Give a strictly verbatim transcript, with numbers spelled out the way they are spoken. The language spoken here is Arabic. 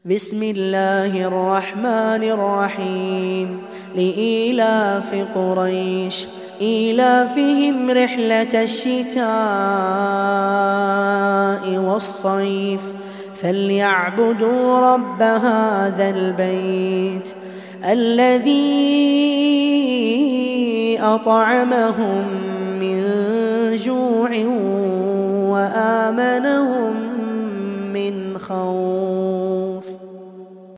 بسم الله الرحمن الرحيم. لإيلاف قريش إيلافهم رحلة الشتاء والصيف فليعبدوا رب هذا البيت الذي أطعمهم من جوع وآمنهم من خوف.